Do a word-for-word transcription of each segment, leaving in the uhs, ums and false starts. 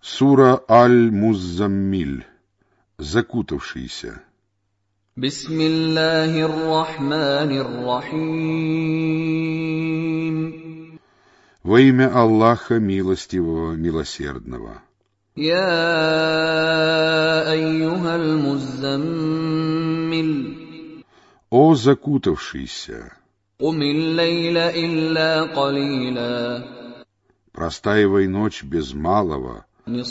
Сура Аль-Муззаммиль. Закутавшийся. Бисмиллахир-рахманир-рахим. Во имя Аллаха Милостивого, Милосердного. Я айюхаль муззаммиль. О закутавшийся! Кумил лейля илля калиля. Простаивай ночь без малого.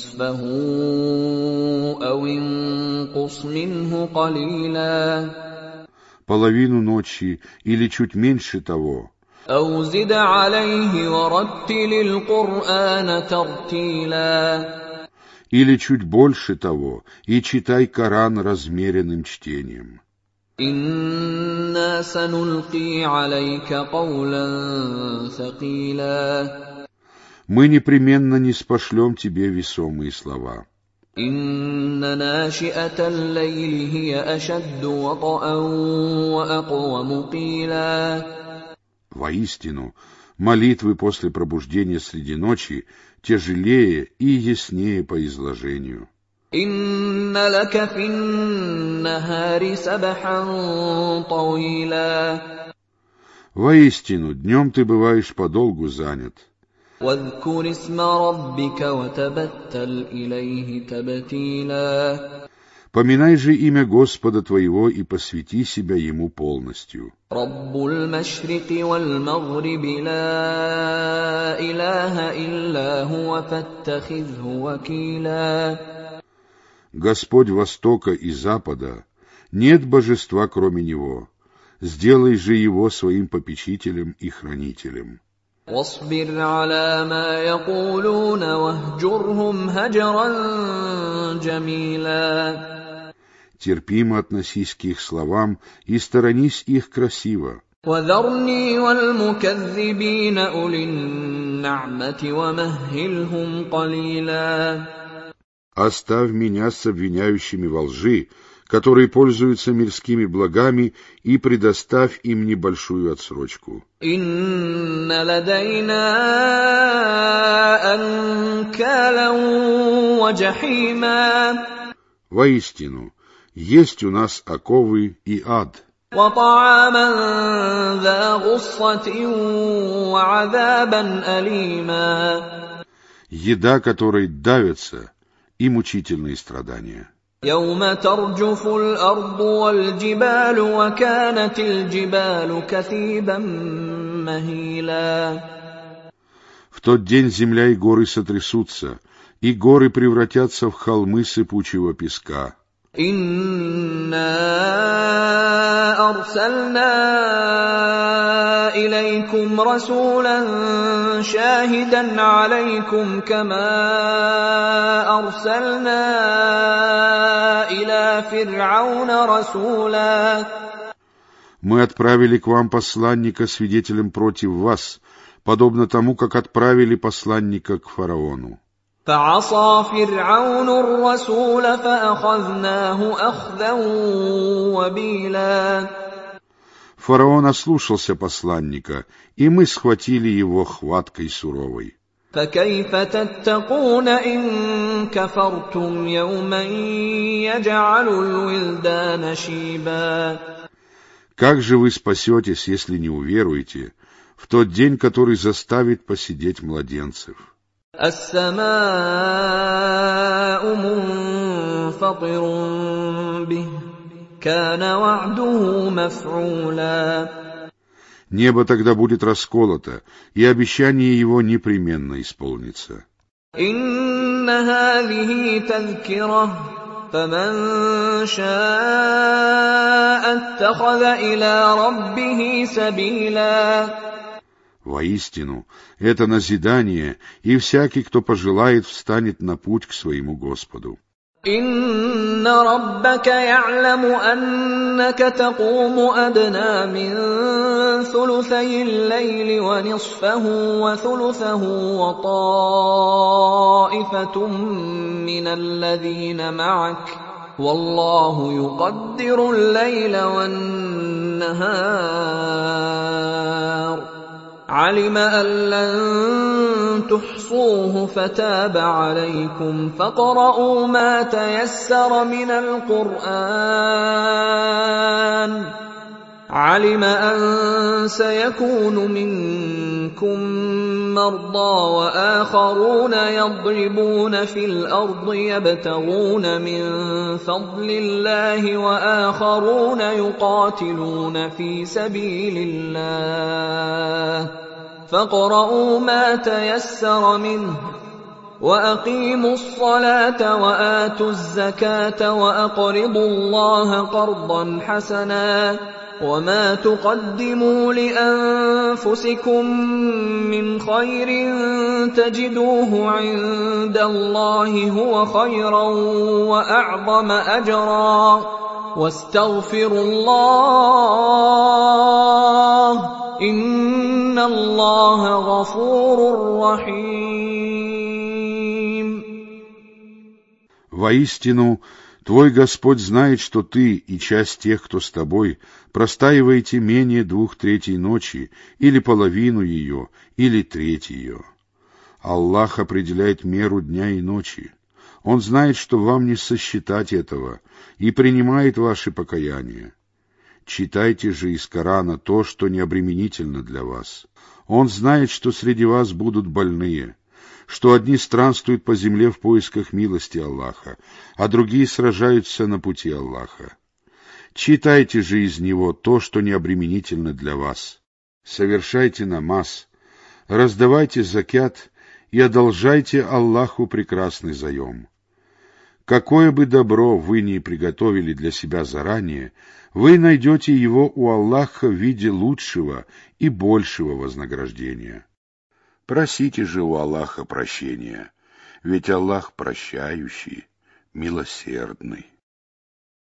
Нисфаху ау инкус минху калиля. Половину ночи или чуть меньше того. Ау зид алейхи вараттилил Кур'ана тартила. Или чуть больше того, и читай Коран размеренным чтением. Инна санулки алейка каулян сакила. Мы непременно ниспошлем тебе весомые слова. Инна нашиатал лейли хия ашадду ватаан ва акваму кила. Воистину, молитвы после пробуждения среди ночи тяжелее и яснее по изложению. Инна лака фин-нахари сабхан тауила. Воистину, днем ты бываешь подолгу занят. واذكر اسم ربك وتبتل إليه تبتيلا. Поминай же имя Господа твоего и посвяти себя Ему полностью. رب المشرق والمغرب لا إله إلا هو فاتخذه وكيلا. Господь Востока и Запада, нет божества кроме Него. Сделай же Его своим попечителем и хранителем. واصبر على ما يقولون واهجرهم هجرا جميلا. Терпимо относись к их словам и сторонись их красиво. وذرني والمكذبين أولي النعمة ومهلهم قليلا. Оставь меня с обвиняющими во лжи, которые пользуются мирскими благами, и предоставь им небольшую отсрочку. Инна ладайна анкалан ва джахима. Воистину, есть у нас оковы и ад. Ва та'аман за гуссатин ва азабан алима. Еда, которой давятся, и мучительные страдания. يوم ترجف الأرض والجبال وكانت الجبال كثيبا مهيلا. В тот день земля и горы сотрясутся, и горы превратятся в холмы сыпучего песка. إنا أرسلنا إليكم رسولا شاهدا عليكم كما أرسلنا إلى فرعون رسولا. Мы отправили к вам посланника свидетелем против вас, подобно тому, как отправили посланника к фараону. فعصى فرعون الرسول فأخذناه أخذا وبيلا. Фараон ослушался посланника, и мы схватили его хваткой суровой. فكيف تتقون إن كفرتم يوما يجعل الولدان شيبا. Как же вы спасетесь, если не уверуете, в тот день, который заставит посидеть младенцев? السماء منفطر به كان وعده مفعولا. Небо тогда будет расколото, и обещание его непременно исполнится. إن هذه تذكرة فمن شاء اتخذ إلى ربه سبيلا. Воистину, это назидание, и всякий, кто пожелает, встанет на путь к своему Господу. إن ربك يعلم أنك تقوم أدنى من ثلثي الليل ونصفه وثلثه وطائفة من الذين معك والله يقدر الليل والنهار علم أن لن تحصوه فتاب عليكم فاقرؤوا ما تيسر من القرآن علم أن سيكون منكم مرضى وآخرون يضربون في الأرض يبتغون من فضل الله وآخرون يقاتلون في سبيل الله فاقرؤوا ما تيسر منه وأقيموا الصلاة وآتوا الزكاة وأقرضوا الله قرضا حسنا وما تقدموا لأنفسكم من خير تجدوه عند الله هو خيرا وأعظم أجرا واستغفروا الله إن الله غفور رحيم. Воистину, твой Господь знает, что ты и часть тех, кто с тобой, простаиваете менее двух третей ночи, или половину ее, или треть ее. Аллах определяет меру дня и ночи. Он знает, что вам не сосчитать этого, и принимает ваши покаяния. Читайте же из Корана то, что необременительно для вас. Он знает, что среди вас будут больные, что одни странствуют по земле в поисках милости Аллаха, а другие сражаются на пути Аллаха. Читайте же из него то, что необременительно для вас. Совершайте намаз, раздавайте закят и одолжайте Аллаху прекрасный заем. Какое бы добро вы ни приготовили для себя заранее, вы найдете его у Аллаха в виде лучшего и большего вознаграждения. Просите же у Аллаха прощения, ведь Аллах прощающий, милосердный.